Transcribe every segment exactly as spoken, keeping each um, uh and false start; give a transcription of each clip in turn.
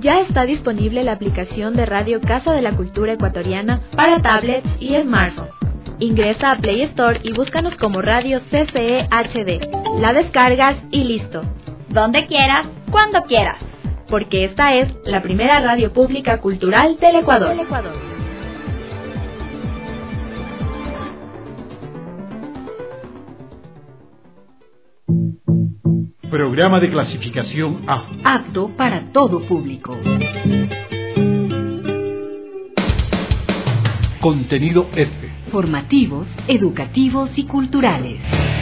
Ya está disponible la aplicación de Radio Casa de la Cultura Ecuatoriana para tablets y smartphones. Ingresa a Play Store y búscanos como Radio C C E H D. La descargas y listo. Donde quieras, cuando quieras. Porque esta es la primera radio pública cultural del Ecuador. Del Ecuador. Programa de clasificación A. Apto para todo público. Contenido F. Formativos, educativos y culturales.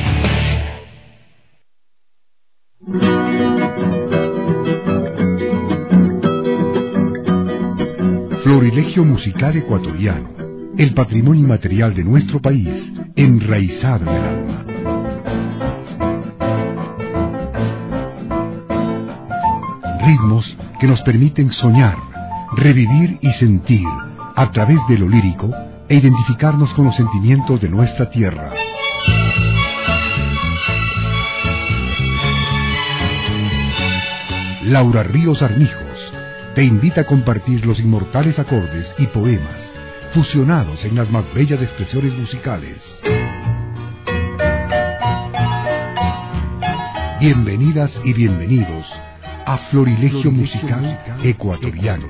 Florilegio musical ecuatoriano. El patrimonio inmaterial de nuestro país, enraizado en el alma. Ritmos que nos permiten soñar, revivir y sentir a través de lo lírico e identificarnos con los sentimientos de nuestra tierra. Laura Ríos Armijos te invita a compartir los inmortales acordes y poemas fusionados en las más bellas expresiones musicales. Bienvenidas y bienvenidos a Florilegio Musical Ecuatoriano.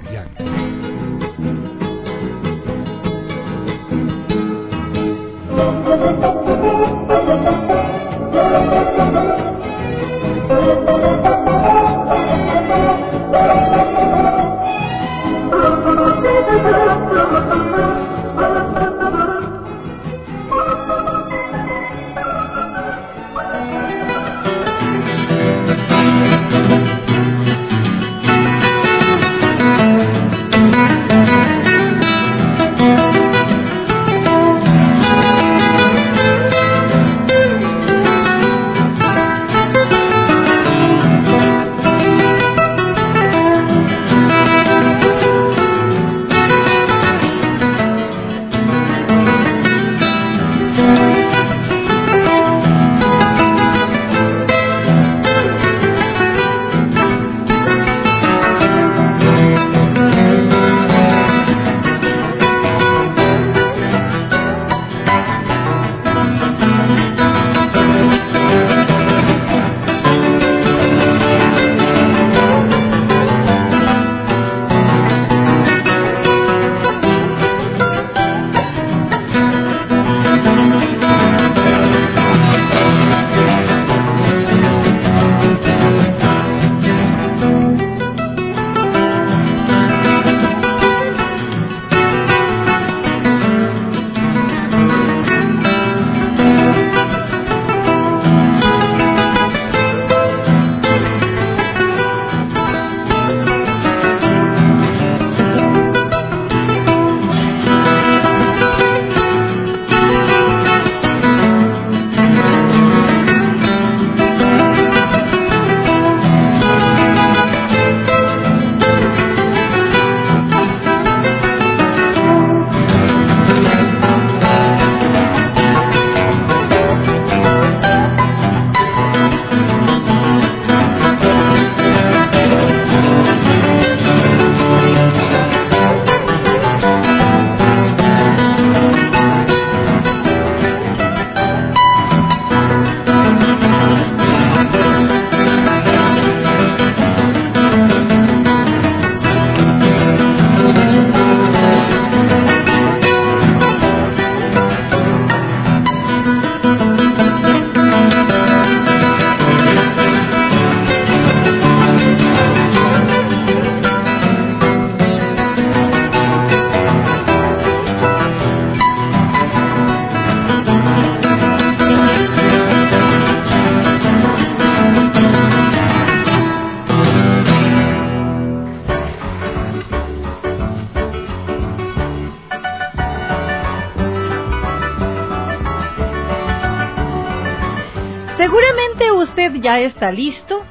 Seguramente usted ya está listo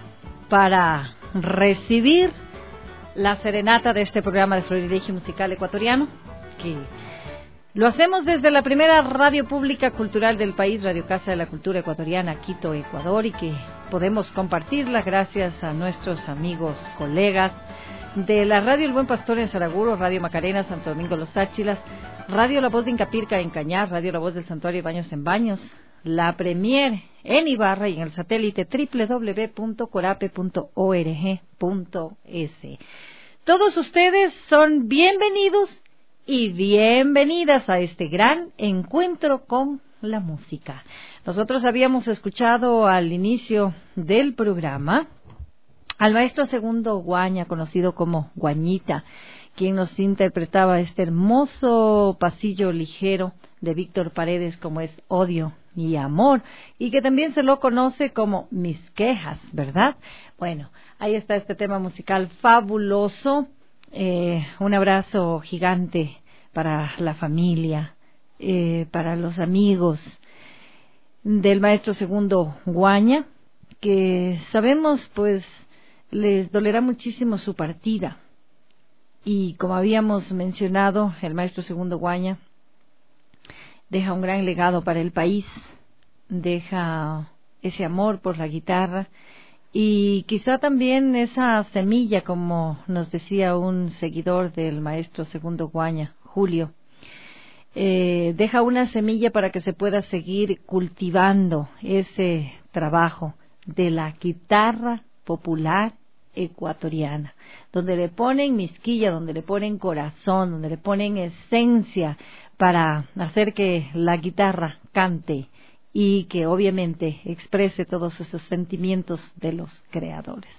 para recibir la serenata de este programa de Florilegio Musical Ecuatoriano, que lo hacemos desde la primera radio pública cultural del país, Radio Casa de la Cultura Ecuatoriana, Quito, Ecuador, y que podemos compartirla gracias a nuestros amigos, colegas, de la Radio El Buen Pastor en Saraguro, Radio Macarena, Santo Domingo Los Áchilas, Radio La Voz de Incapirca en Cañar, Radio La Voz del Santuario Baños en Baños, la Premier en Ibarra y en el satélite doble u doble u doble u punto corape punto org punto es. Todos ustedes son bienvenidos y bienvenidas a este gran encuentro con la música. Nosotros habíamos escuchado al inicio del programa al maestro Segundo Guaña, conocido como Guañita, quien nos interpretaba este hermoso pasillo ligero de Víctor Paredes, como es Odio y Amor, y que también se lo conoce como Mis Quejas, ¿verdad? Bueno, ahí está este tema musical fabuloso. Eh, un abrazo gigante para la familia, eh, para los amigos del maestro Segundo Guaña, que sabemos pues les dolerá muchísimo su partida. Y como habíamos mencionado, el maestro Segundo Guaña deja un gran legado para el país, deja ese amor por la guitarra y quizá también esa semilla, como nos decía un seguidor del maestro Segundo Guaña, Julio, eh, deja una semilla para que se pueda seguir cultivando ese trabajo de la guitarra popular ecuatoriana, donde le ponen misquilla, donde le ponen corazón, donde le ponen esencia para hacer que la guitarra cante y que obviamente exprese todos esos sentimientos de los creadores.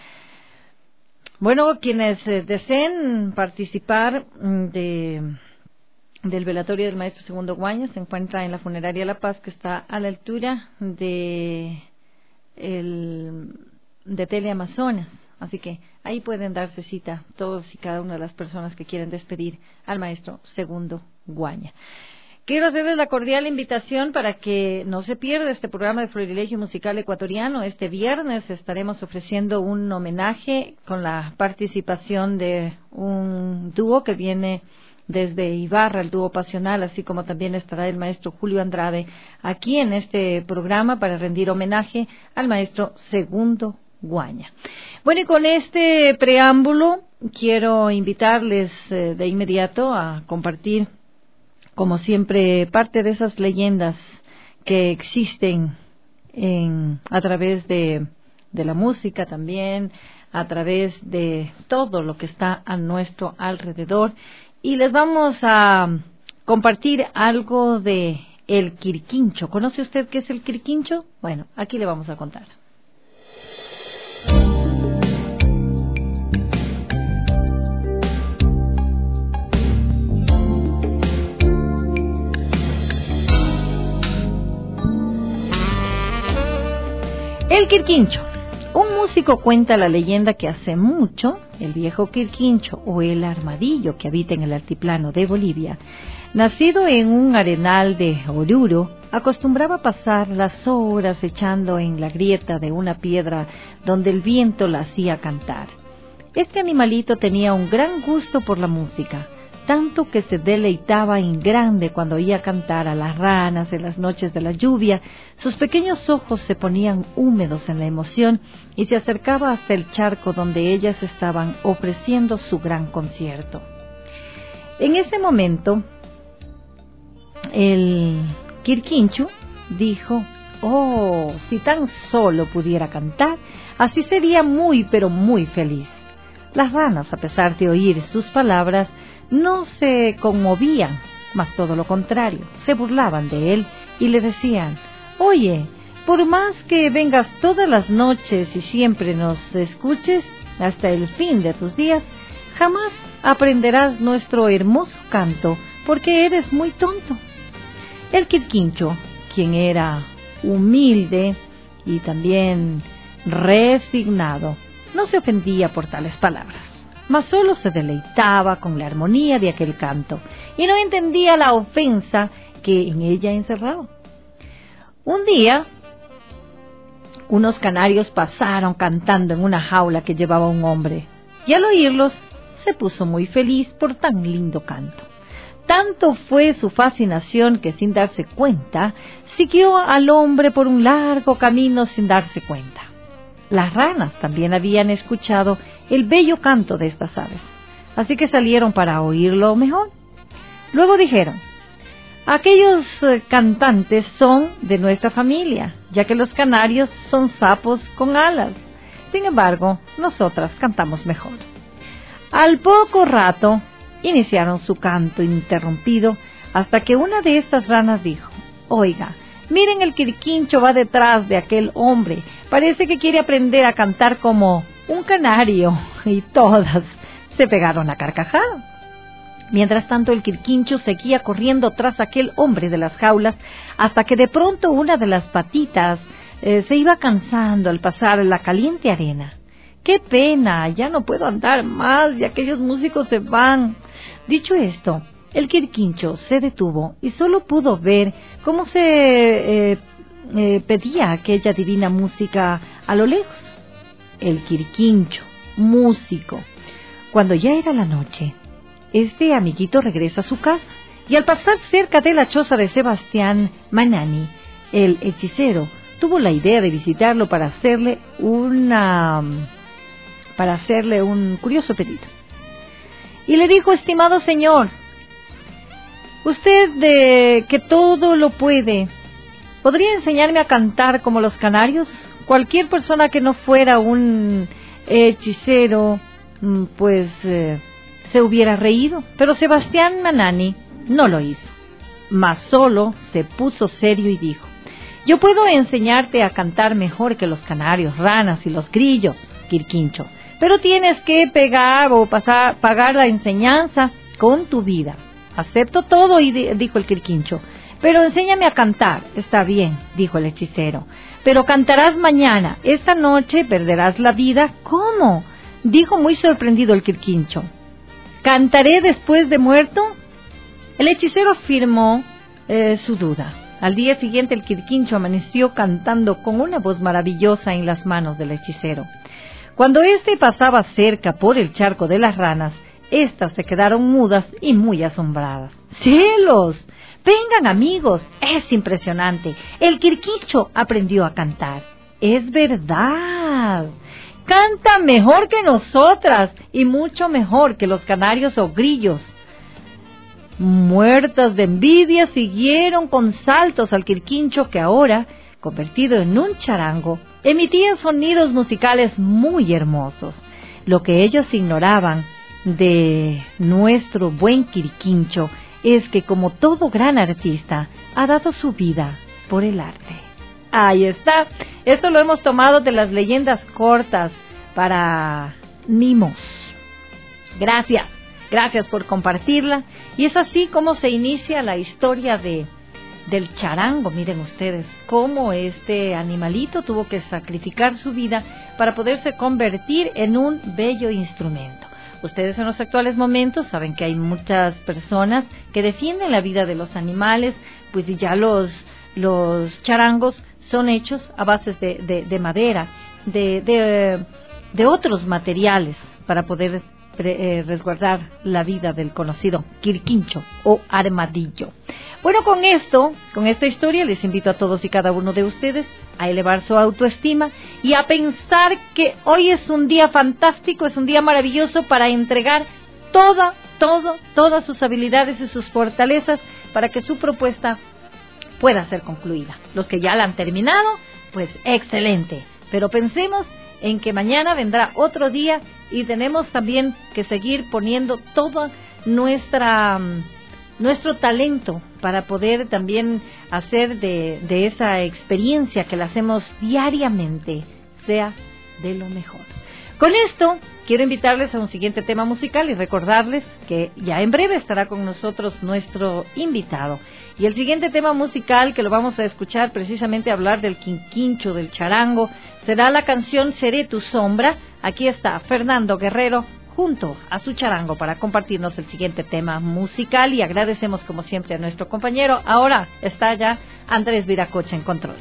Bueno, quienes eh, deseen participar de, del velatorio del maestro Segundo Guaña se encuentra en la Funeraria La Paz, que está a la altura de el de Teleamazonas, así que ahí pueden darse cita todos y cada una de las personas que quieren despedir al maestro Segundo Guaña. Quiero hacerles la cordial invitación para que no se pierda este programa de Florilegio Musical Ecuatoriano. Este viernes estaremos ofreciendo un homenaje con la participación de un dúo que viene desde Ibarra, el dúo Pasional, así como también estará el maestro Julio Andrade aquí en este programa para rendir homenaje al maestro Segundo Guaña. Bueno, y con este preámbulo quiero invitarles eh, de inmediato a compartir, como siempre, parte de esas leyendas que existen en, a través de, de la música también, a través de todo lo que está a nuestro alrededor. Y les vamos a compartir algo de el Quirquincho. ¿Conoce usted qué es el Quirquincho? Bueno, aquí le vamos a contar. El Quirquincho. Un músico cuenta la leyenda que hace mucho, el viejo Quirquincho o el armadillo que habita en el altiplano de Bolivia, nacido en un arenal de Oruro, acostumbraba pasar las horas echando en la grieta de una piedra donde el viento la hacía cantar. Este animalito tenía un gran gusto por la música, tanto que se deleitaba en grande cuando oía cantar a las ranas en las noches de la lluvia. Sus pequeños ojos se ponían húmedos en la emoción y se acercaba hasta el charco donde ellas estaban ofreciendo su gran concierto. En ese momento, el Quirquincho dijo: «Oh, si tan solo pudiera cantar, así sería muy, pero muy feliz». Las ranas, a pesar de oír sus palabras, no se conmovían, mas todo lo contrario, se burlaban de él y le decían: «Oye, por más que vengas todas las noches y siempre nos escuches hasta el fin de tus días, jamás aprenderás nuestro hermoso canto, porque eres muy tonto». El Quirquincho, quien era humilde y también resignado, no se ofendía por tales palabras, mas solo se deleitaba con la armonía de aquel canto y no entendía la ofensa que en ella encerraba. Un día, unos canarios pasaron cantando en una jaula que llevaba un hombre, y al oírlos se puso muy feliz por tan lindo canto. Tanto fue su fascinación que, sin darse cuenta, siguió al hombre por un largo camino sin darse cuenta. Las ranas también habían escuchado el bello canto de estas aves, así que salieron para oírlo mejor. Luego dijeron: aquellos eh, cantantes son de nuestra familia, ya que los canarios son sapos con alas. Sin embargo, nosotras cantamos mejor. Al poco rato, iniciaron su canto ininterrumpido, hasta que una de estas ranas dijo: oiga, miren, el quirquincho va detrás de aquel hombre, parece que quiere aprender a cantar como un canario. Y todas se pegaron a carcajada. Mientras tanto, el quirquincho seguía corriendo tras aquel hombre de las jaulas, hasta que de pronto una de las patitas eh, se iba cansando al pasar la caliente arena. ¡Qué pena! Ya no puedo andar más y aquellos músicos se van. Dicho esto, el quirquincho se detuvo y solo pudo ver cómo se eh, eh, pedía aquella divina música a lo lejos. El quirquincho, músico. Cuando ya era la noche, este amiguito regresa a su casa y al pasar cerca de la choza de Sebastián Manani, el hechicero tuvo la idea de visitarlo para hacerle una para hacerle un curioso pedido. Y le dijo: estimado señor, usted de que todo lo puede, ¿podría enseñarme a cantar como los canarios? Cualquier persona que no fuera un hechicero, pues eh, se hubiera reído, pero Sebastián Manani no lo hizo, mas solo se puso serio y dijo: yo puedo enseñarte a cantar mejor que los canarios, ranas y los grillos, quirquincho, pero tienes que pegar o pasar, pagar la enseñanza con tu vida. Acepto todo, y dijo el quirquincho, pero enséñame a cantar. Está bien, dijo el hechicero, pero cantarás mañana, esta noche perderás la vida. ¿Cómo?, dijo muy sorprendido el quirquincho. ¿Cantaré después de muerto? El hechicero afirmó eh, su duda. Al día siguiente el quirquincho amaneció cantando con una voz maravillosa en las manos del hechicero. Cuando éste pasaba cerca por el charco de las ranas, éstas se quedaron mudas y muy asombradas. ¡Cielos! Vengan, amigos, es impresionante. El quirquincho aprendió a cantar. ¡Es verdad! Canta mejor que nosotras y mucho mejor que los canarios o grillos. Muertas de envidia, siguieron con saltos al quirquincho, que ahora, convertido en un charango, emitía sonidos musicales muy hermosos. Lo que ellos ignoraban de nuestro buen quirquincho es que, como todo gran artista, ha dado su vida por el arte. Ahí está. Esto lo hemos tomado de las leyendas cortas para Nimos. Gracias. Gracias por compartirla. Y es así como se inicia la historia de del charango. Miren ustedes cómo este animalito tuvo que sacrificar su vida para poderse convertir en un bello instrumento. Ustedes en los actuales momentos saben que hay muchas personas que defienden la vida de los animales, pues ya los, los charangos son hechos a bases de, de, de madera, de, de, de otros materiales para poder eh, resguardar la vida del conocido quirquincho o armadillo. Bueno, con esto, con esta historia, les invito a todos y cada uno de ustedes a elevar su autoestima y a pensar que hoy es un día fantástico, es un día maravilloso para entregar toda, todo, todas sus habilidades y sus fortalezas para que su propuesta pueda ser concluida. Los que ya la han terminado, pues excelente. Pero pensemos en que mañana vendrá otro día y tenemos también que seguir poniendo todo nuestra... nuestro talento para poder también hacer de, de esa experiencia que la hacemos diariamente sea de lo mejor. Con esto quiero invitarles a un siguiente tema musical y recordarles que ya en breve estará con nosotros nuestro invitado. Y el siguiente tema musical que lo vamos a escuchar, precisamente hablar del quirquincho, del charango, será la canción Seré tu sombra. Aquí está Fernando Guerrero junto a su charango para compartirnos el siguiente tema musical, y agradecemos como siempre a nuestro compañero. Ahora está ya Andrés Viracocha en controles.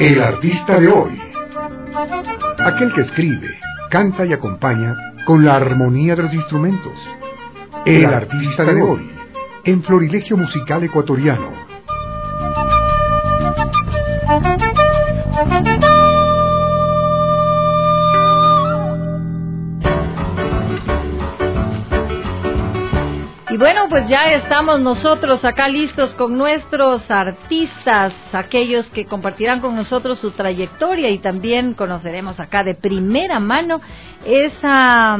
El artista de hoy. Aquel que escribe, canta y acompaña con la armonía de los instrumentos. El artista de hoy, en Florilegio Musical Ecuatoriano. Y bueno, pues ya estamos nosotros acá listos con nuestros artistas, aquellos que compartirán con nosotros su trayectoria y también conoceremos acá de primera mano esa,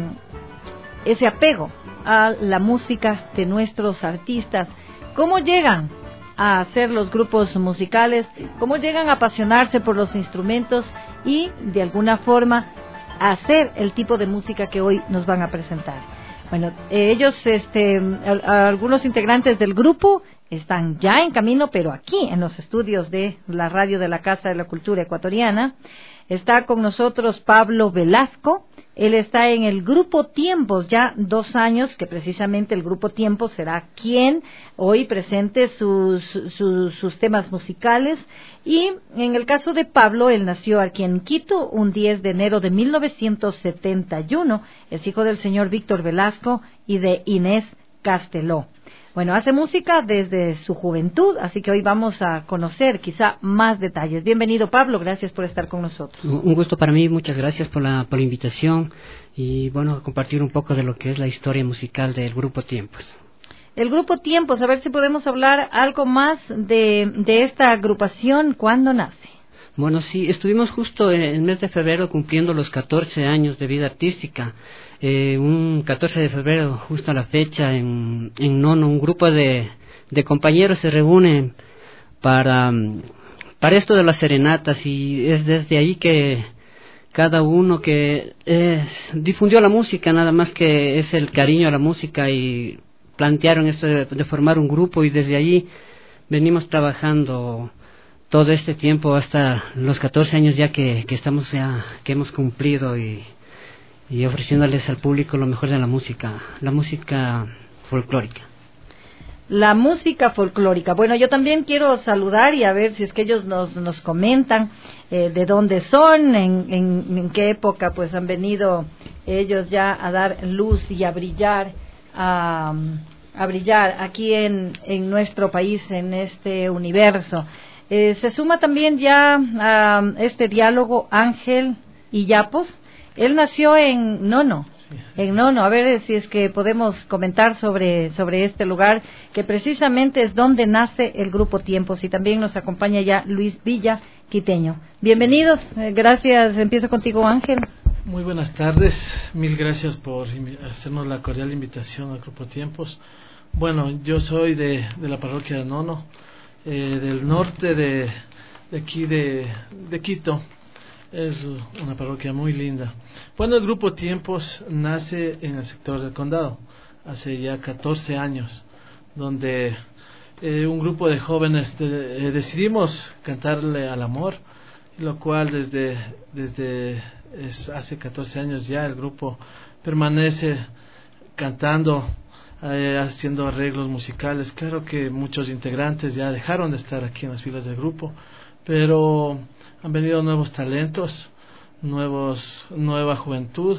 ese apego a la música de nuestros artistas. ¿Cómo llegan a hacer los grupos musicales? ¿Cómo llegan a apasionarse por los instrumentos y de alguna forma a hacer el tipo de música que hoy nos van a presentar? Bueno, eh, ellos, este, a, a algunos integrantes del grupo están ya en camino, pero aquí en los estudios de la radio de la Casa de la Cultura Ecuatoriana. Está con nosotros Pablo Velasco. Él está en el Grupo Tiempos ya dos años, que precisamente el Grupo Tiempos será quien hoy presente sus, sus, sus temas musicales. Y en el caso de Pablo, él nació aquí en Quito un diez de enero de mil novecientos setenta y uno. Es hijo del señor Víctor Velasco y de Inés Casteló. Bueno, hace música desde su juventud, así que hoy vamos a conocer quizá más detalles. Bienvenido, Pablo, gracias por estar con nosotros. Un gusto para mí, muchas gracias por la, por la invitación y bueno, compartir un poco de lo que es la historia musical del Grupo Tiempos. El Grupo Tiempos, a ver si podemos hablar algo más de, de esta agrupación, ¿cuándo nace? Bueno, sí, estuvimos justo en el mes de febrero cumpliendo los catorce años de vida artística. Eh, un catorce de febrero, justo a la fecha, en, en Nono, un grupo de, de compañeros se reúnen para, para esto de las serenatas y es desde ahí que cada uno que eh, difundió la música, nada más que es el cariño a la música y plantearon esto de, de formar un grupo y desde allí venimos trabajando todo este tiempo hasta los catorce años ya que, que estamos ya, que hemos cumplido y, y ofreciéndoles al público lo mejor de la música, la música folclórica. La música folclórica. Bueno, yo también quiero saludar y a ver si es que ellos nos, nos comentan eh, de dónde son, en, en, en qué época pues han venido ellos ya a dar luz y a brillar, a, a brillar aquí en, en nuestro país, en este universo. Eh, se suma también ya a este diálogo Ángel Illapos. Él nació en Nono, sí. en Nono. A ver si es que podemos comentar sobre sobre este lugar, que precisamente es donde nace el Grupo Tiempos. Y también nos acompaña ya Luis Villa, quiteño. Bienvenidos, eh, gracias. Empiezo contigo, Ángel. Muy buenas tardes, mil gracias por hacernos la cordial invitación al Grupo Tiempos. Bueno, yo soy de, de la parroquia de Nono. Eh, del norte de, de aquí de, de Quito. Es una parroquia muy linda. Bueno, el Grupo Tiempos nace en el sector del condado hace ya catorce años, donde eh, un grupo de jóvenes de, eh, decidimos cantarle al amor, lo cual desde, desde es, hace catorce años ya el grupo permanece cantando, Eh, haciendo arreglos musicales. Claro que muchos integrantes ya dejaron de estar aquí en las filas del grupo, pero han venido nuevos talentos, nuevos nueva juventud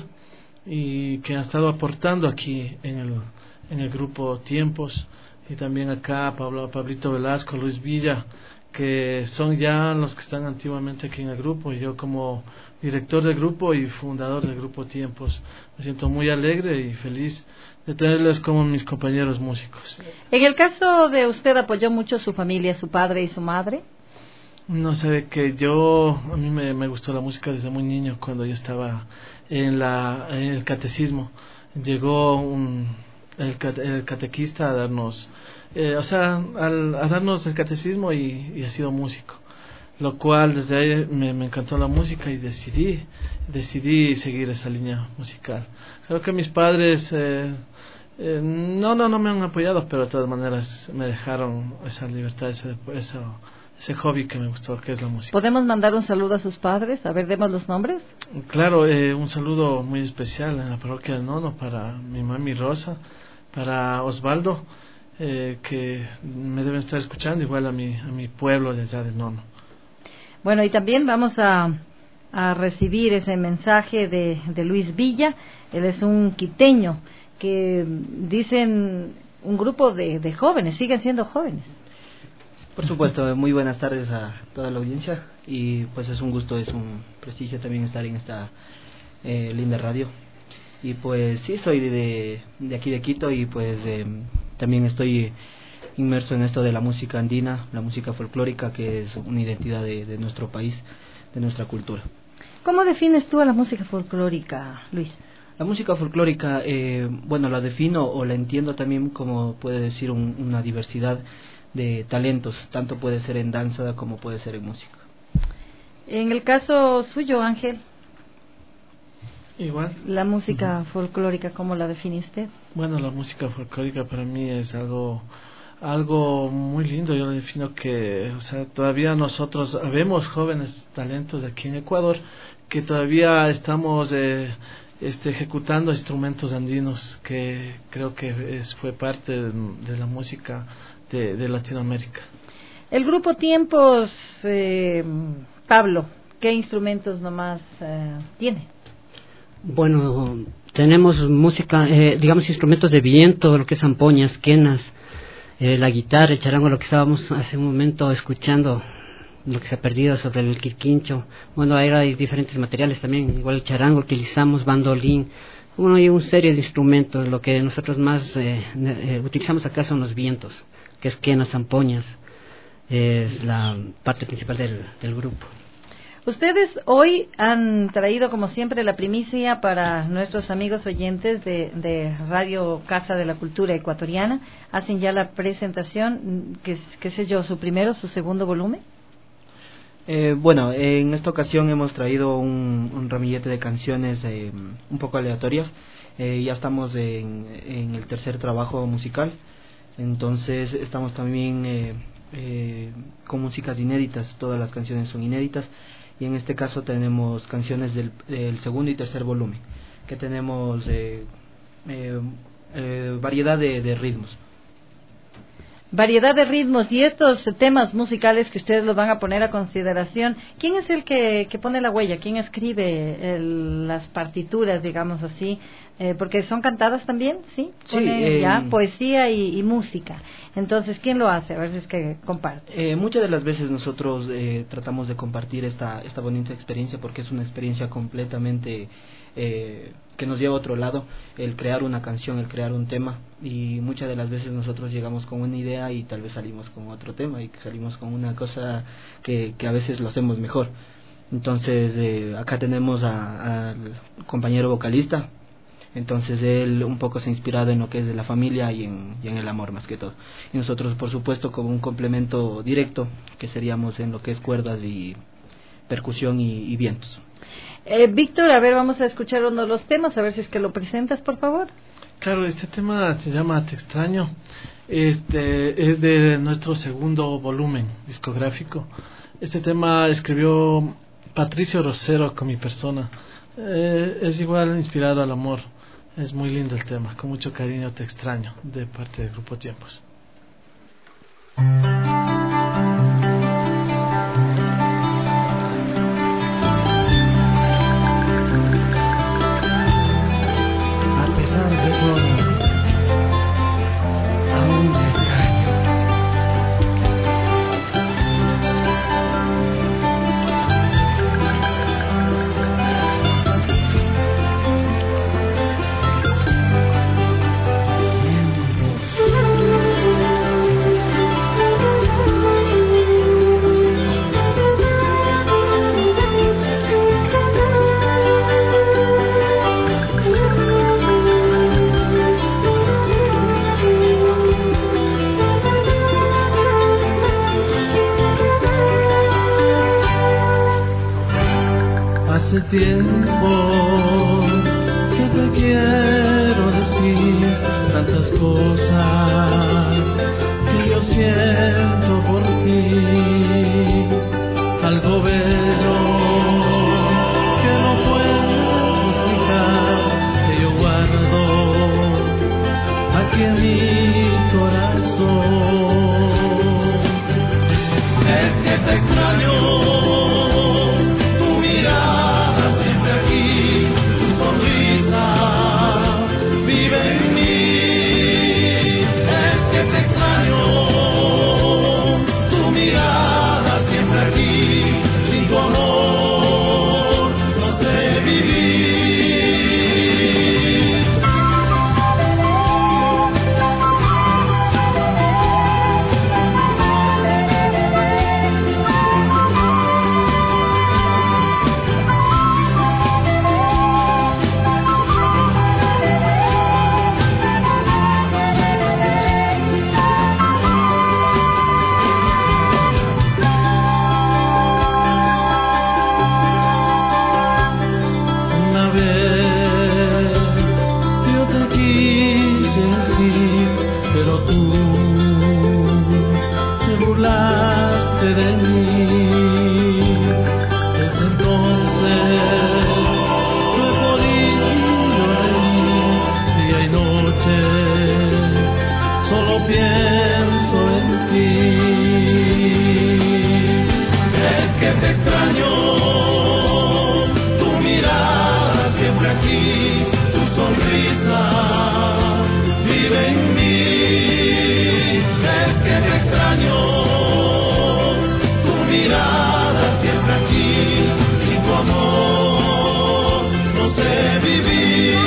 y que han estado aportando aquí en el en el Grupo Tiempos, y también acá Pablo, Pablito Velasco, Luis Villa, que son ya los que están antiguamente aquí en el grupo, y yo como director del grupo y fundador del Grupo Tiempos me siento muy alegre y feliz de tenerles como mis compañeros músicos. En el caso de usted, ¿apoyó mucho su familia, su padre y su madre? No sé, que yo, a mí me, me gustó la música desde muy niño, cuando yo estaba en, la, en el catecismo. Llegó un, el, el catequista a darnos, eh, o sea, al, a darnos el catecismo y, y ha sido músico. Lo cual desde ahí me, me encantó la música y decidí decidí seguir esa línea musical. Creo que mis padres eh, eh, no no no me han apoyado, pero de todas maneras me dejaron esa libertad, ese, ese, ese hobby que me gustó, que es la música. ¿Podemos mandar un saludo a sus padres? A ver, demos los nombres. Claro, eh, un saludo muy especial en la parroquia del Nono para mi mami Rosa, para Osvaldo, eh, que me deben estar escuchando, igual a mi, a mi pueblo de allá del Nono. Bueno, y también vamos a, a recibir ese mensaje de, de Luis Villa. Él es un quiteño que dicen un grupo de, de jóvenes, siguen siendo jóvenes. Por supuesto, muy buenas tardes a toda la audiencia y pues es un gusto, es un prestigio también estar en esta eh, linda radio. Y pues sí, soy de, de aquí de Quito y pues eh, también estoy inmerso en esto de la música andina, la música folclórica, que es una identidad de, de nuestro país, de nuestra cultura. ¿Cómo defines tú a la música folclórica, Luis? La música folclórica, eh, bueno, la defino o la entiendo también como puede decir un, una diversidad de talentos, tanto puede ser en danza como puede ser en música. En el caso suyo, Ángel, igual. La música uh-huh. folclórica, ¿cómo la define usted? Bueno, la música folclórica para mí es algo algo muy lindo. Yo lo defino que, o sea, todavía nosotros vemos jóvenes talentos aquí en Ecuador que todavía estamos eh, este, ejecutando instrumentos andinos, que creo que es, fue parte de, de la música de, de Latinoamérica. El grupo Tiempos, eh, Pablo, ¿qué instrumentos nomás eh, tiene? Bueno, tenemos música, eh, digamos instrumentos de viento, lo que es zampoñas, quenas, eh, la guitarra, el charango, lo que estábamos hace un momento escuchando, lo que se ha perdido sobre el quirquincho. Bueno, ahí hay diferentes materiales también, igual el charango utilizamos, bandolín, bueno, hay una serie de instrumentos. Lo que nosotros más eh, eh, utilizamos acá son los vientos, que es quenas, zampoñas, eh, es la parte principal del, del grupo. Ustedes hoy han traído, como siempre, la primicia para nuestros amigos oyentes de, de Radio Casa de la Cultura Ecuatoriana. Hacen ya la presentación, qué, qué sé yo, su primero, su segundo volumen. Eh, bueno, en esta ocasión hemos traído un, un ramillete de canciones eh, un poco aleatorias. Eh, ya estamos en, en el tercer trabajo musical, entonces estamos también eh, eh, con músicas inéditas. Todas las canciones son inéditas. Y en este caso tenemos canciones del, del segundo y tercer volumen, que tenemos eh, eh, eh, variedad de, de ritmos. Variedad de ritmos, y estos temas musicales que ustedes los van a poner a consideración, ¿quién es el que, que pone la huella? ¿Quién escribe el, las partituras, digamos así? Eh, porque son cantadas también, ¿sí? Pone sí, eh, ya poesía y, y música. Entonces, ¿quién lo hace? A ver si es que comparte. Eh, muchas de las veces nosotros eh, tratamos de compartir esta, esta bonita experiencia, porque es una experiencia completamente eh, que nos lleva a otro lado, el crear una canción, el crear un tema, y muchas de las veces nosotros llegamos con una idea y tal vez salimos con otro tema y salimos con una cosa que, que a veces lo hacemos mejor. Entonces eh, acá tenemos al compañero vocalista. Entonces él un poco se ha inspirado en lo que es de la familia y en, y en el amor más que todo. Y nosotros, por supuesto, como un complemento directo, que seríamos en lo que es cuerdas y percusión y, y vientos. Eh, Víctor, a ver, vamos a escuchar uno de los temas, a ver si es que lo presentas, por favor. Claro, este tema se llama Te extraño. Este es de nuestro segundo volumen discográfico. Este tema escribió Patricio Rosero con mi persona. Eh, es igual inspirado al amor. Es muy lindo el tema, con mucho cariño Te extraño, de parte del Grupo Tiempos. A pesar de todo, aún te extraño. Hace tiempo que te quiero decir tantas cosas que yo siento por ti, algo bello que no puedo explicar, que yo guardo aquí en mi corazón. Es que te extraño. mí. Desde entonces no he podido reír día y noche, solo pienso en ti. Es que te extraño, tu mirada siempre aquí, tu sonrisa vive en mí. Es que te extraño, tu mirada siempre aquí, sin tu amor no sé vivir.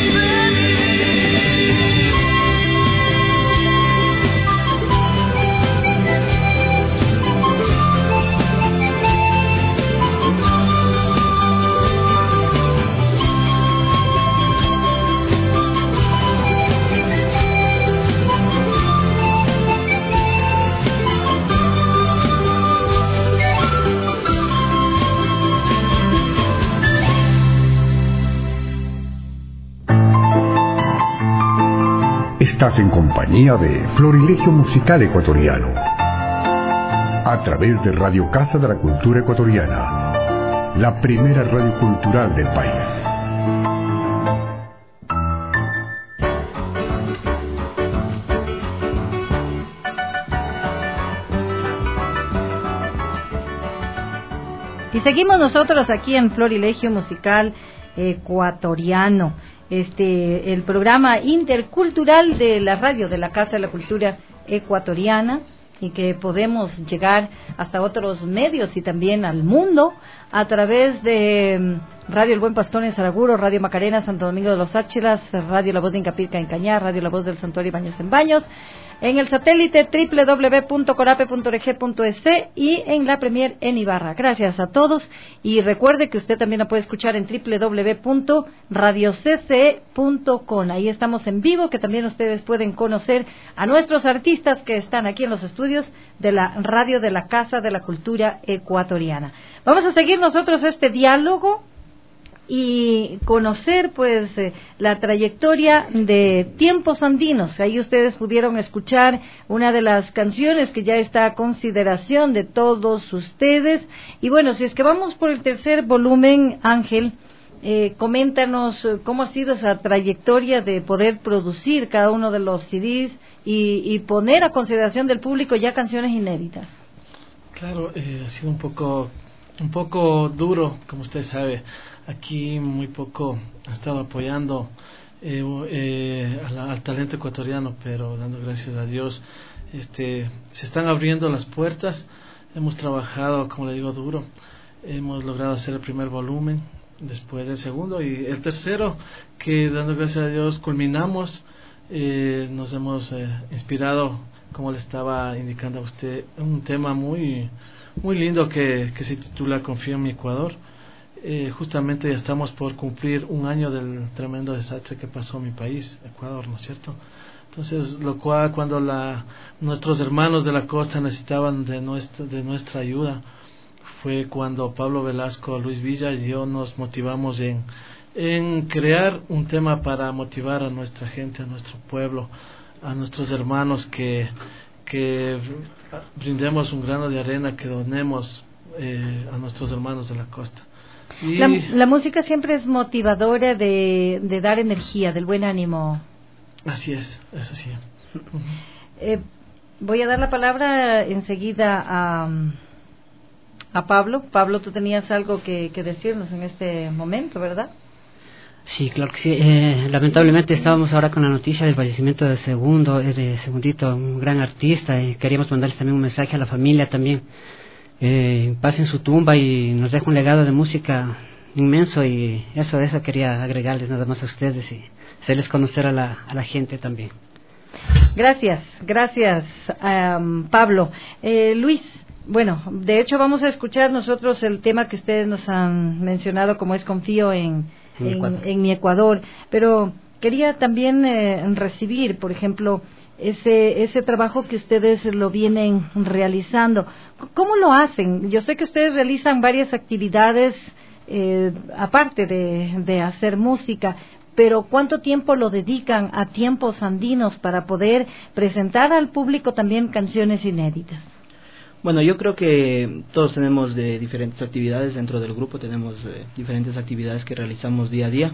Estás en compañía de Florilegio Musical Ecuatoriano, a través de Radio Casa de la Cultura Ecuatoriana, la primera radio cultural del país. Y seguimos nosotros aquí en Florilegio Musical Ecuatoriano, este el programa intercultural de la radio de la Casa de la Cultura Ecuatoriana, y que podemos llegar hasta otros medios y también al mundo a través de Radio El Buen Pastor en Saraguro, Radio Macarena Santo Domingo de los Áchilas, Radio La Voz de Incapirca en Cañar, Radio La Voz del Santuario Baños en Baños, en el satélite doble u doble u doble u punto corape punto org punto es y en la Premier en Ibarra. Gracias a todos, y recuerde que usted también la puede escuchar en doble u doble u doble u punto radio c c e punto com. Ahí estamos en vivo, que también ustedes pueden conocer a nuestros artistas que están aquí en los estudios de la radio de la Casa de la Cultura Ecuatoriana. Vamos a seguir nosotros este diálogo y conocer pues eh, la trayectoria de Tiempos Andinos. Ahí ustedes pudieron escuchar una de las canciones que ya está a consideración de todos ustedes. Y bueno, si es que vamos por el tercer volumen, Ángel, eh, coméntanos eh, cómo ha sido esa trayectoria de poder producir cada uno de los C Ds y, y poner a consideración del público ya canciones inéditas. Claro, eh, ha sido un poco un poco duro, como usted sabe. Aquí muy poco ha estado apoyando eh, eh, al, al talento ecuatoriano, pero dando gracias a Dios, este, se están abriendo las puertas. Hemos trabajado, como le digo, duro. Hemos logrado hacer el primer volumen, después del segundo y el tercero, que dando gracias a Dios culminamos. Eh, nos hemos eh, inspirado, como le estaba indicando a usted, un tema muy muy lindo que, que se titula Confío en mi Ecuador. Eh, justamente ya estamos por cumplir un año del tremendo desastre que pasó en mi país, Ecuador, ¿no es cierto? Entonces, lo cual cuando la, nuestros hermanos de la costa necesitaban de nuestra, de nuestra ayuda, fue cuando Pablo Velasco, Luis Villa y yo nos motivamos en, en crear un tema para motivar a nuestra gente, a nuestro pueblo, a nuestros hermanos, que, que brindemos un grano de arena, que donemos eh, a nuestros hermanos de la costa. Y la, la música siempre es motivadora de, de dar energía, del buen ánimo. Así es, es así. Uh-huh. Eh, voy a dar la palabra enseguida a, a Pablo. Pablo, tú tenías algo que, que decirnos en este momento, ¿verdad? Sí, claro que sí. Eh, lamentablemente estábamos ahora con la noticia del fallecimiento de Segundo, eh, de Segundito, un gran artista, y queríamos mandarles también un mensaje a la familia también. Eh, paz en su tumba y nos deja un legado de música inmenso, y eso eso quería agregarles nada más a ustedes y hacerles conocer a la, a la gente también. Gracias, gracias um, Pablo. Eh, Luis, bueno, de hecho vamos a escuchar nosotros el tema que ustedes nos han mencionado, como es Confío en, en, en, en mi Ecuador, pero quería también eh, recibir, por ejemplo, ese ese trabajo que ustedes lo vienen realizando. ¿Cómo lo hacen? Yo sé que ustedes realizan varias actividades eh, aparte de, de hacer música, pero ¿cuánto tiempo lo dedican a Tiempos Andinos para poder presentar al público también canciones inéditas? Bueno, yo creo que todos tenemos de diferentes actividades dentro del grupo, tenemos eh, diferentes actividades que realizamos día a día,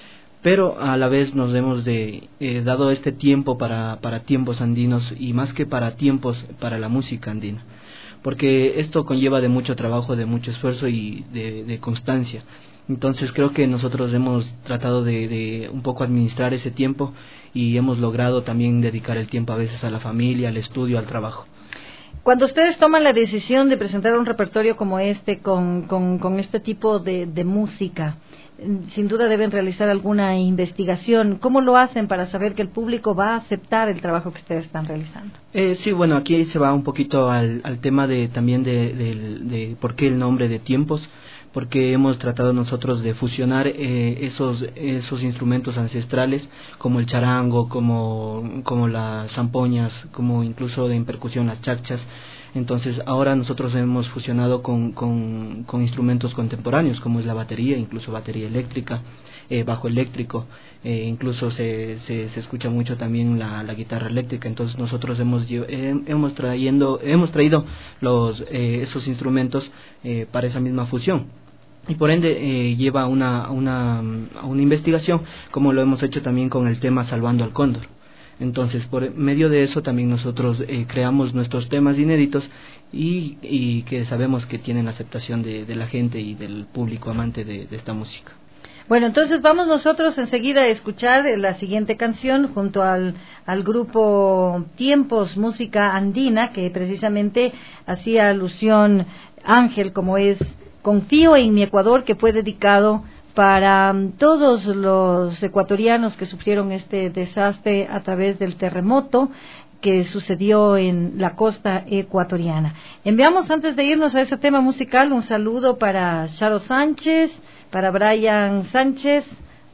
pero a la vez nos hemos de, eh, dado este tiempo para, para tiempos andinos y más que para tiempos para la música andina, porque esto conlleva de mucho trabajo, de mucho esfuerzo y de, de constancia. Entonces creo que nosotros hemos tratado de, de un poco administrar ese tiempo y hemos logrado también dedicar el tiempo a veces a la familia, al estudio, al trabajo. Cuando ustedes toman la decisión de presentar un repertorio como este, con, con, con este tipo de, de música, sin duda deben realizar alguna investigación. ¿Cómo lo hacen para saber que el público va a aceptar el trabajo que ustedes están realizando? Eh, sí, bueno, aquí se va un poquito al, al tema de también de, de, de por qué el nombre de tiempos, porque hemos tratado nosotros de fusionar eh, esos esos instrumentos ancestrales como el charango, como como las zampoñas, como incluso de en percusión las chachas. Entonces ahora nosotros hemos fusionado con, con, con instrumentos contemporáneos como es la batería, incluso batería eléctrica, eh, bajo eléctrico, eh, incluso se, se se escucha mucho también la, la guitarra eléctrica. Entonces nosotros hemos eh, hemos trayendo hemos traído los eh, esos instrumentos eh, para esa misma fusión. Y por ende eh, lleva una, una, una investigación, como lo hemos hecho también con el tema Salvando al Cóndor. Entonces, por medio de eso también nosotros eh, creamos nuestros temas inéditos y, y que sabemos que tienen la aceptación de, de la gente y del público amante de, de esta música. Bueno, entonces vamos nosotros enseguida a escuchar la siguiente canción junto al, al grupo Tiempos, música andina, que precisamente hacía alusión Ángel, como es Confío en mi Ecuador, que fue dedicado para um, todos los ecuatorianos que sufrieron este desastre a través del terremoto que sucedió en la costa ecuatoriana. Enviamos, antes de irnos a ese tema musical, un saludo para Charo Sánchez, para Brian Sánchez,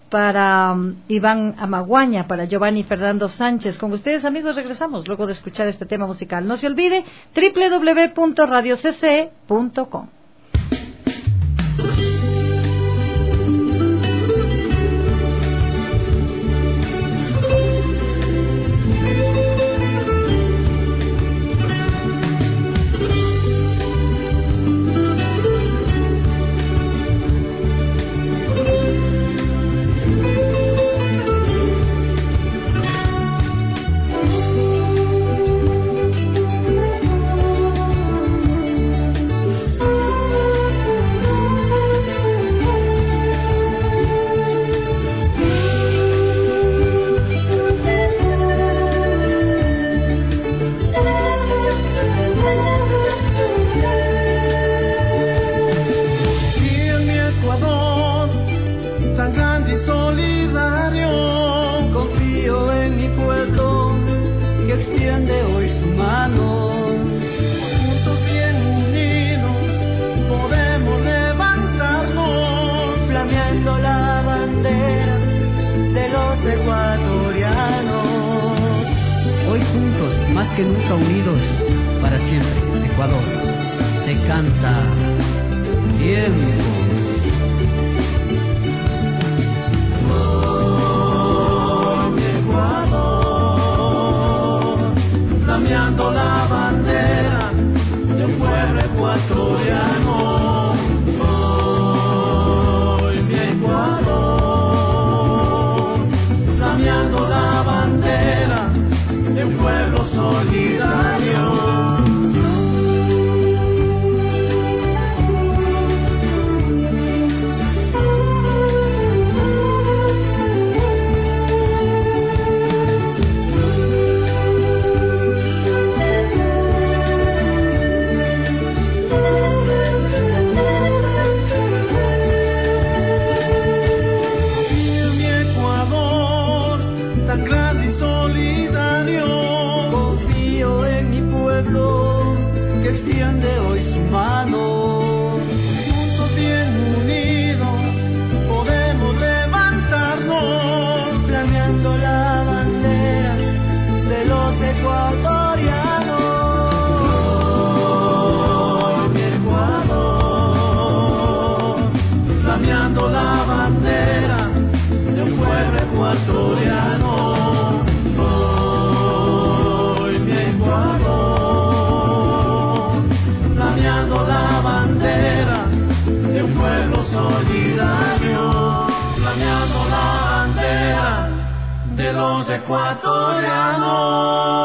para um, Iván Amaguaña, para Giovanni Fernando Sánchez. Con ustedes, amigos, regresamos luego de escuchar este tema musical. No se olvide, doble u doble u doble u punto radio c c e punto com. Solidario. somos ecuatorianos.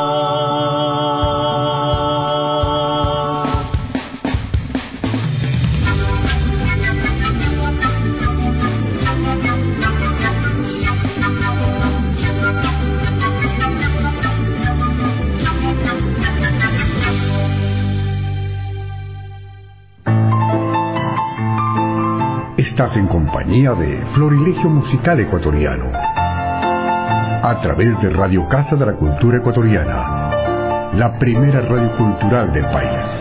Estás en compañía de Florilegio Musical Ecuatoriano, a través de Radio Casa de la Cultura Ecuatoriana, la primera radio cultural del país.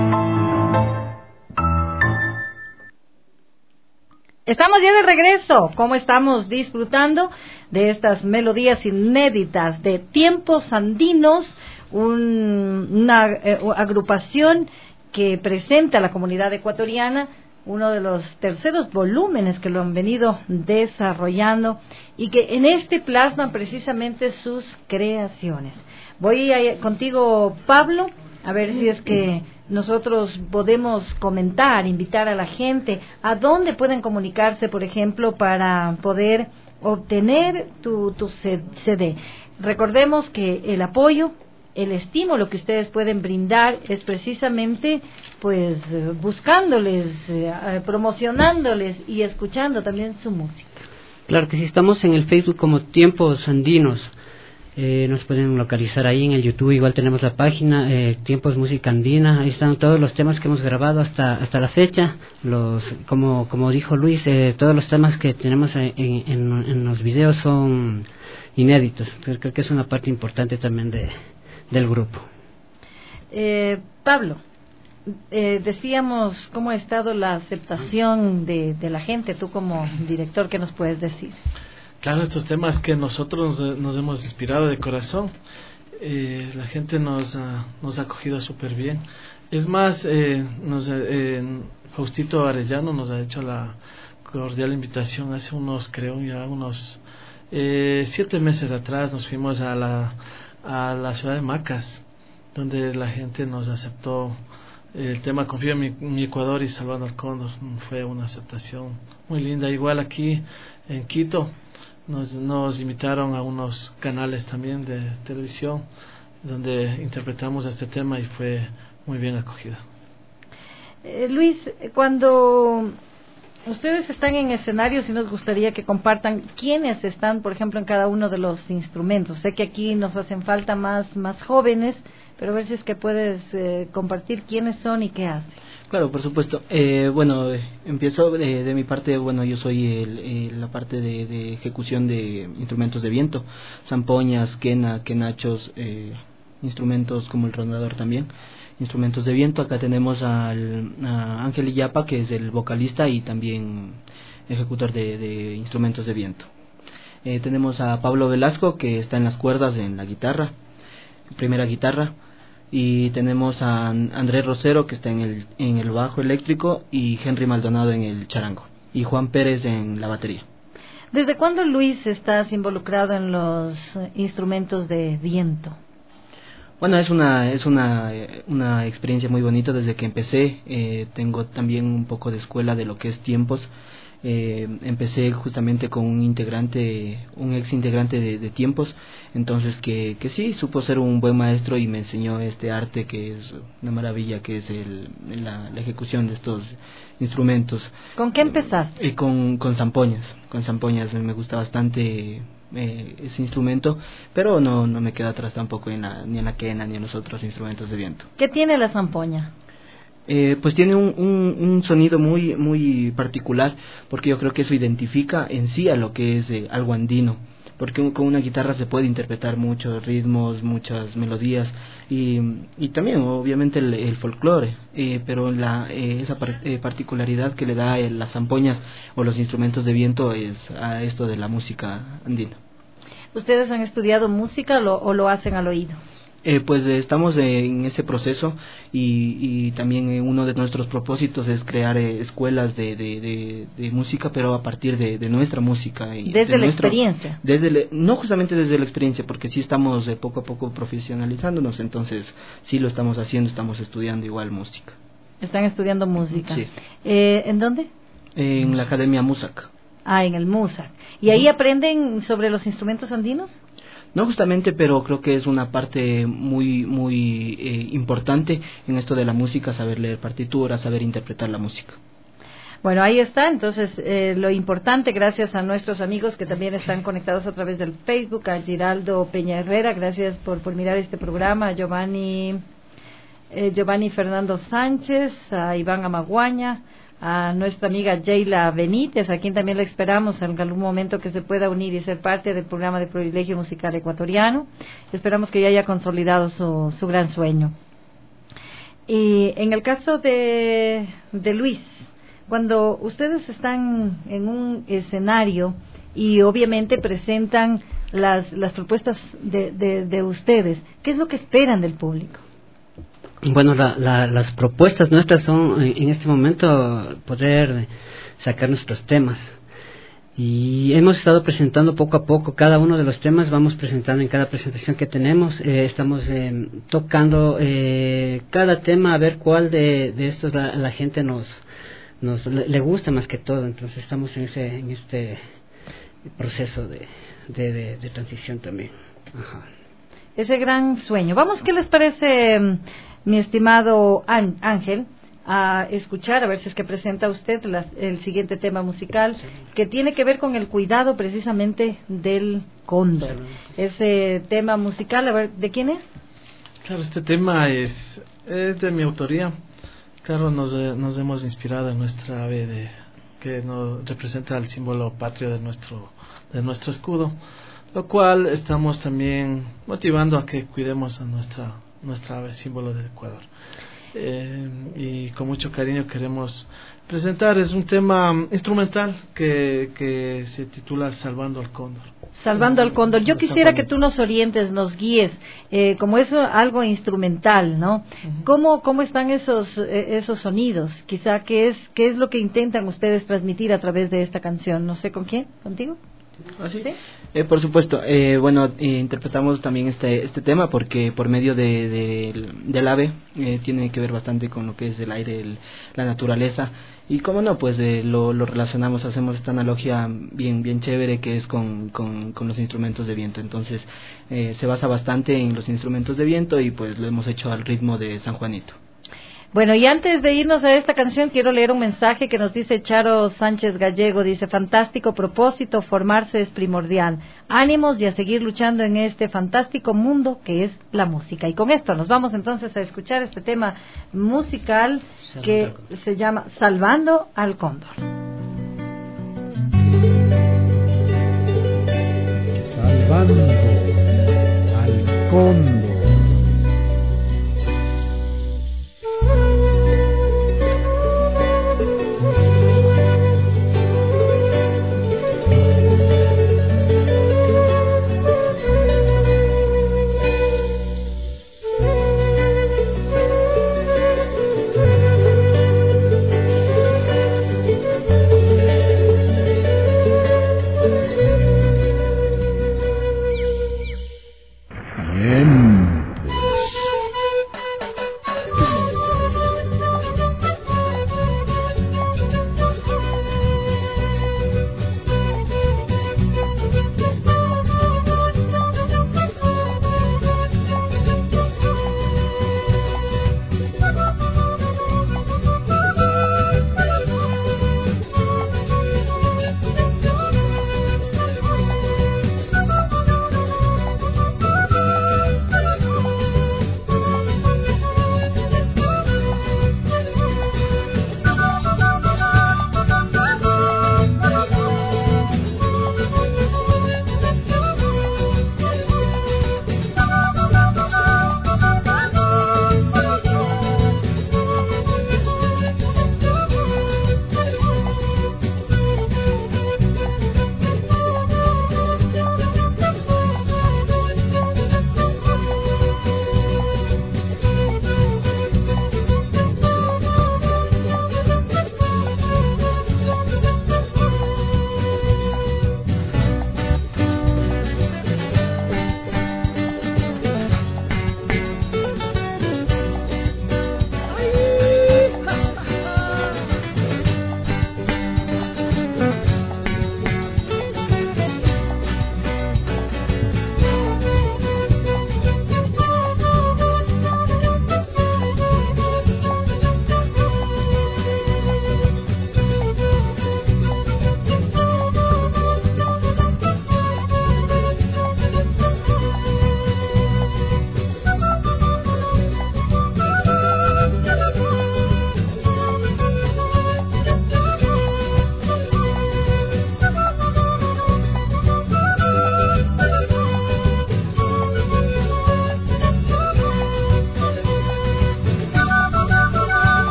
Estamos ya de regreso. ¿Cómo estamos disfrutando de estas melodías inéditas de Tiempos Andinos, un, una eh, agrupación que presenta a la comunidad ecuatoriana uno de los terceros volúmenes que lo han venido desarrollando y que en este plasman precisamente sus creaciones? Voy a, contigo, Pablo, a ver si es que nosotros podemos comentar, invitar a la gente a dónde pueden comunicarse, por ejemplo, para poder obtener tu, tu C D. Recordemos que el apoyo, el estímulo que ustedes pueden brindar es precisamente pues buscándoles, eh, promocionándoles y escuchando también su música. Claro que sí, estamos en el Facebook como Tiempos Andinos. Eh, nos pueden localizar ahí en el YouTube. Igual tenemos la página eh, Tiempos Música Andina. Ahí están todos los temas que hemos grabado hasta hasta la fecha. Los como como dijo Luis, eh, todos los temas que tenemos en, en, en los videos son inéditos. Creo, creo que es una parte importante también de del grupo. Eh, Pablo, eh, decíamos cómo ha estado la aceptación de, de la gente. Tú como director, ¿qué nos puedes decir? Claro, estos temas que nosotros eh, nos hemos inspirado de corazón, eh, la gente nos ha, nos ha acogido súper bien. Es más, eh, nos, eh, Faustito Arellano nos ha hecho la cordial invitación hace unos, creo ya unos eh, siete meses atrás. Nos fuimos a la a la ciudad de Macas, donde la gente nos aceptó el tema Confío en mi, mi Ecuador y Salvando al Cóndor. Fue una aceptación muy linda. Igual aquí en Quito nos, nos invitaron a unos canales también de televisión donde interpretamos este tema y fue muy bien acogida. eh, Luis, cuando ustedes están en escenarios, y nos gustaría que compartan quiénes están, por ejemplo, en cada uno de los instrumentos. Sé que aquí nos hacen falta más más jóvenes, pero a ver si es que puedes eh, compartir quiénes son y qué hacen. Claro, por supuesto. Eh, bueno, eh, empiezo de, de mi parte. Bueno, yo soy el, el, la parte de, de ejecución de instrumentos de viento, zampoñas, quena, quenachos, eh, instrumentos como el rondador también. Instrumentos de viento. Acá tenemos al, a Ángel Illapa, que es el vocalista y también ejecutor de, de instrumentos de viento. Eh, tenemos a Pablo Velasco, que está en las cuerdas en la guitarra, primera guitarra, y tenemos a Andrés Rosero, que está en el, en el bajo eléctrico, y Henry Maldonado en el charango, y Juan Pérez en la batería. ¿Desde cuándo, Luis, estás involucrado en los instrumentos de viento? Bueno, es una es una una experiencia muy bonita desde que empecé. Eh, tengo también un poco de escuela de lo que es tiempos. Eh, empecé justamente con un integrante, un ex integrante de, de tiempos, entonces que que sí supo ser un buen maestro y me enseñó este arte que es una maravilla, que es el la, la ejecución de estos instrumentos. ¿Con qué empezaste? Eh, con con zampoñas, con zampoñas me gusta bastante. Eh, ese instrumento, pero no no me queda atrás tampoco en la, ni en la quena ni en los otros instrumentos de viento. ¿Qué tiene la zampoña? Eh, pues tiene un, un, un sonido muy muy particular, porque yo creo que eso identifica en sí a lo que es eh, algo andino, porque un, con una guitarra se puede interpretar muchos ritmos, muchas melodías y, y también obviamente el, el folclore, eh, pero la eh, esa par, eh, particularidad que le da eh, las zampoñas o los instrumentos de viento es a esto de la música andina. ¿Ustedes han estudiado música lo, o lo hacen al oído? Eh, pues eh, estamos eh, en ese proceso y, y también eh, uno de nuestros propósitos es crear eh, escuelas de, de, de, de música, pero a partir de, de nuestra música. Y desde de la nuestro, experiencia. Desde le, no justamente desde la experiencia, porque sí estamos eh, poco a poco profesionalizándonos, entonces sí lo estamos haciendo, estamos estudiando igual música. Están estudiando música. Sí. Eh, ¿En dónde? En la Academia Musac. Ah, en el MUSAC. ¿Y ahí aprenden sobre los instrumentos andinos? No justamente, pero creo que es una parte muy muy eh, importante en esto de la música, saber leer partituras, saber interpretar la música. Bueno, ahí está, entonces eh, lo importante, gracias a nuestros amigos que también están conectados a través del Facebook, a Giraldo Peña Herrera, gracias por, por mirar este programa, a Giovanni, eh, Giovanni Fernando Sánchez, a Iván Amaguaña, a nuestra amiga Sheila Benítez, a quien también le esperamos en algún momento que se pueda unir y ser parte del programa de Florilegio Musical Ecuatoriano. Esperamos que ya haya consolidado su, su gran sueño. Y en el caso de, de Luis, cuando ustedes están en un escenario y obviamente presentan las, las propuestas de, de, de ustedes, ¿qué es lo que esperan del público? Bueno, la, la, las propuestas nuestras son en este momento poder sacar nuestros temas. Y hemos estado presentando poco a poco cada uno de los temas, vamos presentando en cada presentación que tenemos, eh, estamos eh, tocando eh, cada tema a ver cuál de, de estos la, la gente nos, nos le, le gusta más que todo. Entonces estamos en ese en este proceso de, de, de, de transición también. Ajá. Ese gran sueño. Vamos, ¿qué les parece, mi estimado Ángel, a escuchar, a ver si es que presenta usted la, el siguiente tema musical que tiene que ver con el cuidado precisamente del cóndor? Ese tema musical, a ver, ¿de quién es? Claro, este tema es, es de mi autoría. Claro, nos, nos hemos inspirado en nuestra ave de, que nos representa el símbolo patrio de nuestro, de nuestro escudo, lo cual estamos también motivando a que cuidemos a nuestra nuestra ave, símbolo del Ecuador. Eh, y con mucho cariño queremos presentar, es un tema instrumental que, que se titula Salvando al Cóndor. Salvando al Cóndor. Yo quisiera que tú nos orientes, nos guíes, eh, como es algo instrumental, ¿no? Uh-huh. ¿Cómo, cómo están esos eh, esos sonidos? Quizá, ¿qué es, qué es lo que intentan ustedes transmitir a través de esta canción? No sé, ¿con quién? ¿Contigo? ¿Ah, sí? ¿Sí? Eh, por supuesto, eh, bueno, eh, interpretamos también este este tema porque por medio de, de del ave eh, tiene que ver bastante con lo que es el aire, el, la naturaleza, y como no, pues eh, lo, lo relacionamos, hacemos esta analogía bien bien chévere que es con, con, con los instrumentos de viento. Entonces eh, se basa bastante en los instrumentos de viento y pues lo hemos hecho al ritmo de San Juanito. Bueno, y antes de irnos a esta canción, quiero leer un mensaje que nos dice Charo Sánchez Gallego. Dice: fantástico propósito, formarse es primordial. Ánimos y a seguir luchando en este fantástico mundo que es la música. Y con esto nos vamos entonces a escuchar este tema musical que se llama Salvando al Cóndor. Salvando al Cóndor. Bien.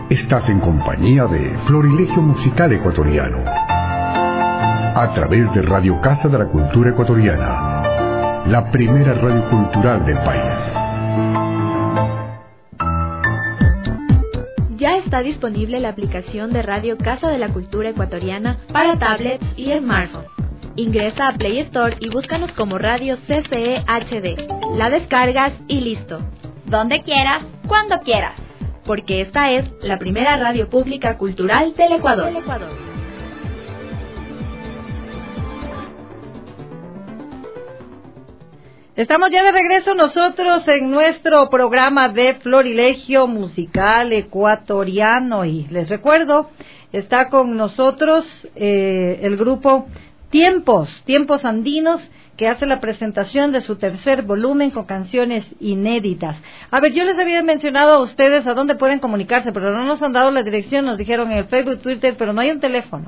Estás en compañía de Florilegio Musical Ecuatoriano, a través de Radio Casa de la Cultura Ecuatoriana, la primera radio cultural del país. Ya está disponible la aplicación de Radio Casa de la Cultura Ecuatoriana para tablets y smartphones. Ingresa a Play Store y búscanos como Radio C C E H D. La descargas y listo. Donde quieras, cuando quieras. Porque esta es la primera radio pública cultural del Ecuador. Del Ecuador. Estamos ya de regreso nosotros en nuestro programa de Florilegio Musical Ecuatoriano y les recuerdo, está con nosotros eh, el grupo Tiempos, Tiempos Andinos, que hace la presentación de su tercer volumen con canciones inéditas. A ver, yo les había mencionado a ustedes a dónde pueden comunicarse, pero no nos han dado la dirección, nos dijeron en el Facebook, Twitter, pero no hay un teléfono.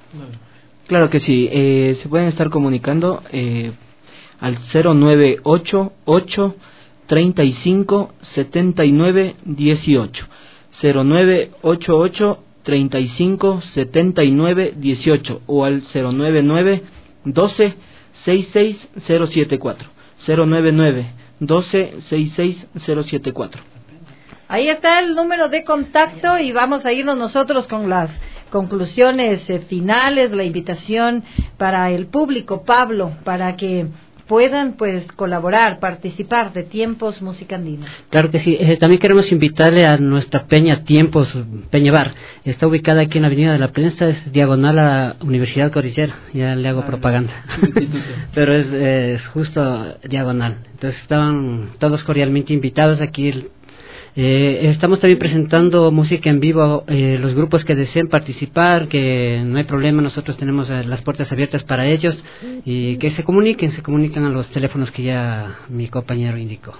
Claro que sí, eh, se pueden estar comunicando eh, al cero nueve ocho ocho, treinta y cinco, setenta y nueve, dieciocho, cero nueve ocho ocho, treinta y cinco, setenta y nueve, dieciocho o al cero nueve nueve, doce, sesenta y seis cero setenta y cuatro, cero nueve nueve, doce, sesenta y seis cero setenta y cuatro. Ahí está el número de contacto y vamos a irnos nosotros con las conclusiones eh, finales, la invitación para el público, Pablo, para que puedan pues colaborar, participar de Tiempos Música Andina. Claro que sí, eh, también queremos invitarle a nuestra Peña Tiempos, Peña Bar. Está ubicada aquí en la Avenida de la Prensa, es diagonal a la Universidad Cordillera, ya le hago ah, propaganda, pero es, eh, es justo diagonal. Entonces estaban todos cordialmente invitados aquí. El, Eh, estamos también presentando música en vivo, eh, los grupos que deseen participar, que no hay problema, nosotros tenemos eh, las puertas abiertas para ellos y que se comuniquen, se comunican a los teléfonos que ya mi compañero indicó.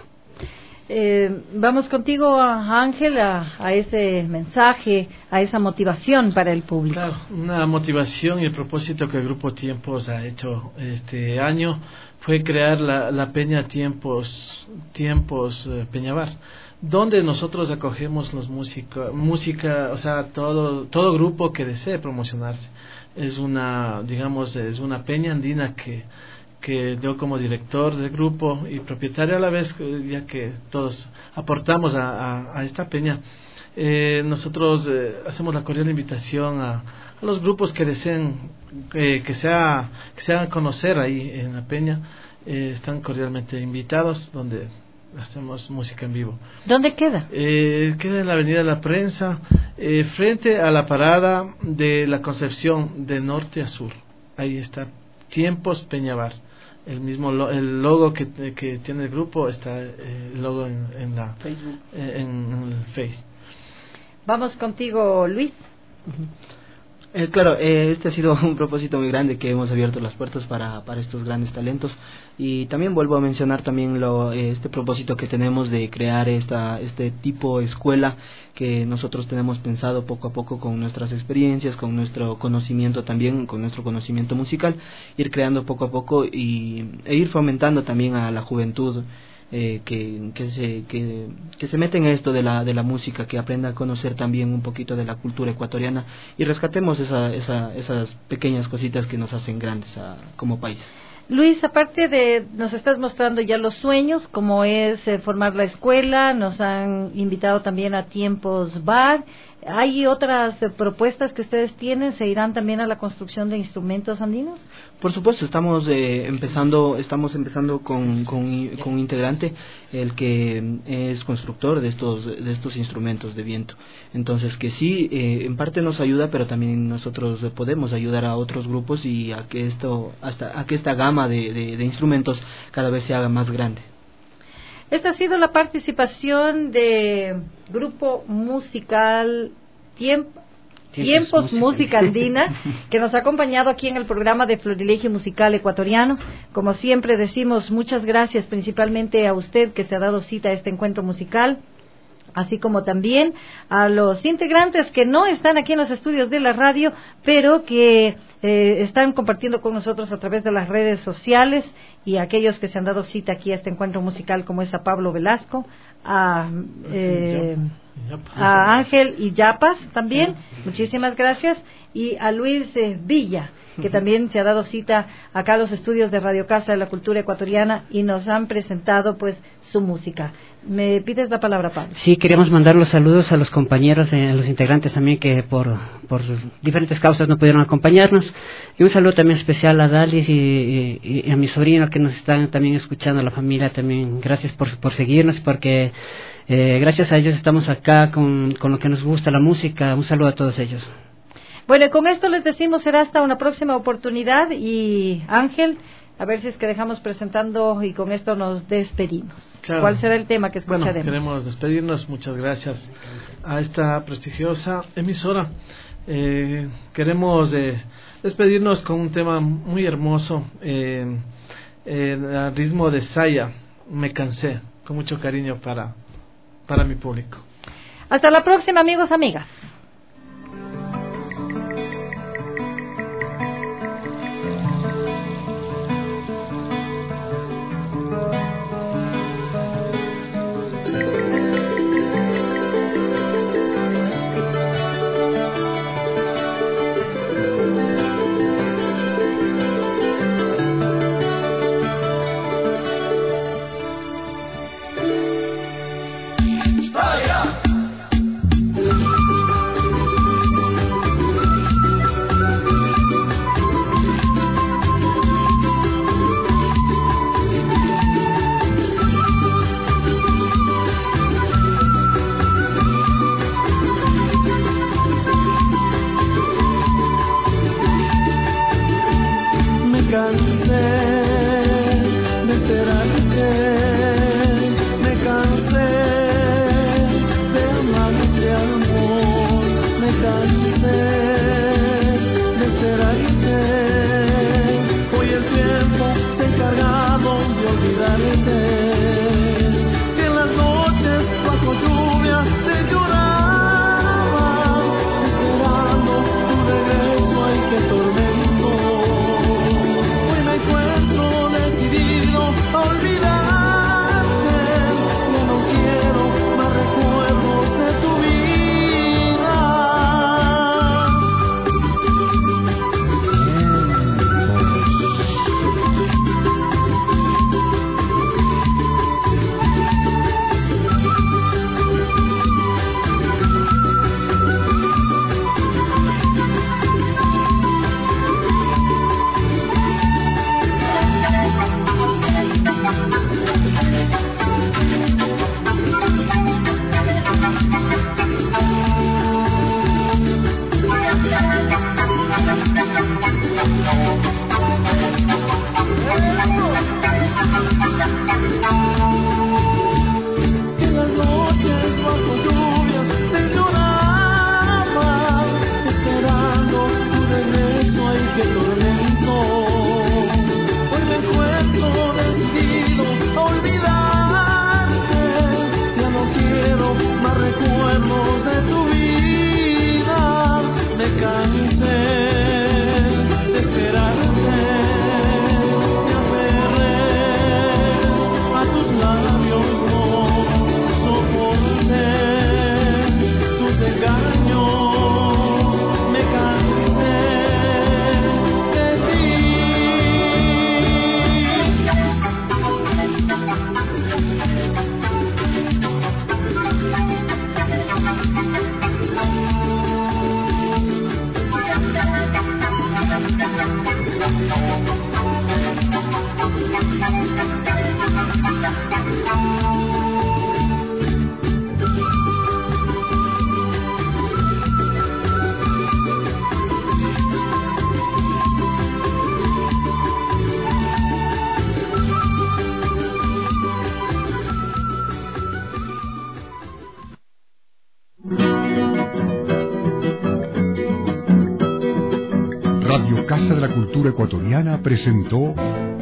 Eh, vamos contigo, Ángel, a, a ese mensaje, a esa motivación para el público. Claro, una motivación y el propósito que el Grupo Tiempos ha hecho este año fue crear la, la Peña Tiempos, Tiempos eh, Peñabar, donde nosotros acogemos los música, música, o sea, todo todo grupo que desee promocionarse. Es una, digamos, es una peña andina que que yo como director del grupo y propietario a la vez, ya que todos aportamos a, a, a esta peña, eh, nosotros eh, hacemos la cordial invitación a, a los grupos que deseen eh, que sea que se hagan conocer ahí en la peña, eh, están cordialmente invitados, donde hacemos música en vivo. ¿Dónde queda? Eh, queda en la Avenida de la Prensa, eh, frente a la parada de la Concepción, de norte a sur. Ahí está, Tiempos Peñabar. El mismo lo, el logo que, que tiene el grupo está eh, el logo en, en la Facebook, eh, en, en el Face. Vamos contigo, Luis. Uh-huh. Eh, claro, eh, este ha sido un propósito muy grande, que hemos abierto las puertas para, para estos grandes talentos, y también vuelvo a mencionar también lo, eh, este propósito que tenemos de crear esta este tipo de escuela que nosotros tenemos pensado poco a poco con nuestras experiencias, con nuestro conocimiento también, con nuestro conocimiento musical, ir creando poco a poco y, e ir fomentando también a la juventud. Eh, que, que, se, que, que se mete en esto de la, de la música, que aprenda a conocer también un poquito de la cultura ecuatoriana y rescatemos esa, esa, esas pequeñas cositas que nos hacen grandes a, como país. Luis, aparte de, nos estás mostrando ya los sueños, como es eh, formar la escuela, nos han invitado también a Tiempos Bar. ¿Hay otras eh, propuestas que ustedes tienen? ¿Se irán también a la construcción de instrumentos andinos? Por supuesto, estamos eh, empezando, estamos empezando con, con, con un integrante, el que es constructor de estos, de estos instrumentos de viento. Entonces, que sí, eh, en parte nos ayuda, pero también nosotros podemos ayudar a otros grupos y a que esto, hasta a que esta gama de, de, de instrumentos cada vez se haga más grande. Esta ha sido la participación de grupo musical Tiempo, Tiempos, Tiempos Música Andina, que nos ha acompañado aquí en el programa de Florilegio Musical Ecuatoriano. Como siempre decimos, muchas gracias principalmente a usted que se ha dado cita a este encuentro musical, así como también a los integrantes que no están aquí en los estudios de la radio, pero que eh, están compartiendo con nosotros a través de las redes sociales, y a aquellos que se han dado cita aquí a este encuentro musical, como es a Pablo Velasco, a, eh, a Ángel Illapas también, muchísimas gracias, y a Luis eh, Villa, que también se ha dado cita acá a los estudios de Radio Casa de la Cultura Ecuatoriana y nos han presentado pues su música. ¿Me pides la palabra, Pablo? Sí, queríamos mandar los saludos a los compañeros, eh, a los integrantes también que por, por diferentes causas no pudieron acompañarnos. Y un saludo también especial a Dalis y, y, y a mi sobrino que nos están también escuchando, a la familia también. Gracias por, por seguirnos, porque eh, gracias a ellos estamos acá con, con lo que nos gusta, la música. Un saludo a todos ellos. Bueno, y con esto les decimos será hasta una próxima oportunidad. Y Ángel, a ver si es que dejamos presentando y con esto nos despedimos. Claro. ¿Cuál será el tema que escucharemos? Bueno, queremos despedirnos. Muchas gracias a esta prestigiosa emisora. Eh, queremos eh, despedirnos con un tema muy hermoso, eh, eh, al ritmo de Saya, Me Cansé, con mucho cariño para, para mi público. Hasta la próxima, amigos, amigas. Radio Casa de la Cultura Ecuatoriana presentó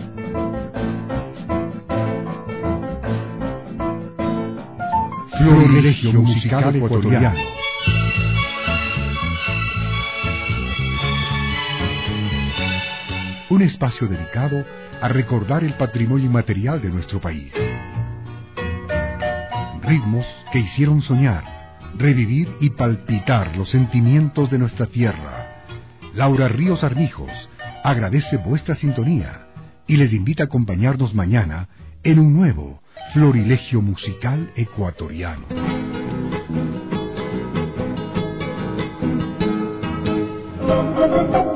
Florilegio Musical Ecuatoriano. Un espacio dedicado a recordar el patrimonio inmaterial de nuestro país. Ritmos que hicieron soñar, revivir y palpitar los sentimientos de nuestra tierra. Laura Ríos Armijos agradece vuestra sintonía y les invita a acompañarnos mañana en un nuevo Florilegio Musical Ecuatoriano. Thank you.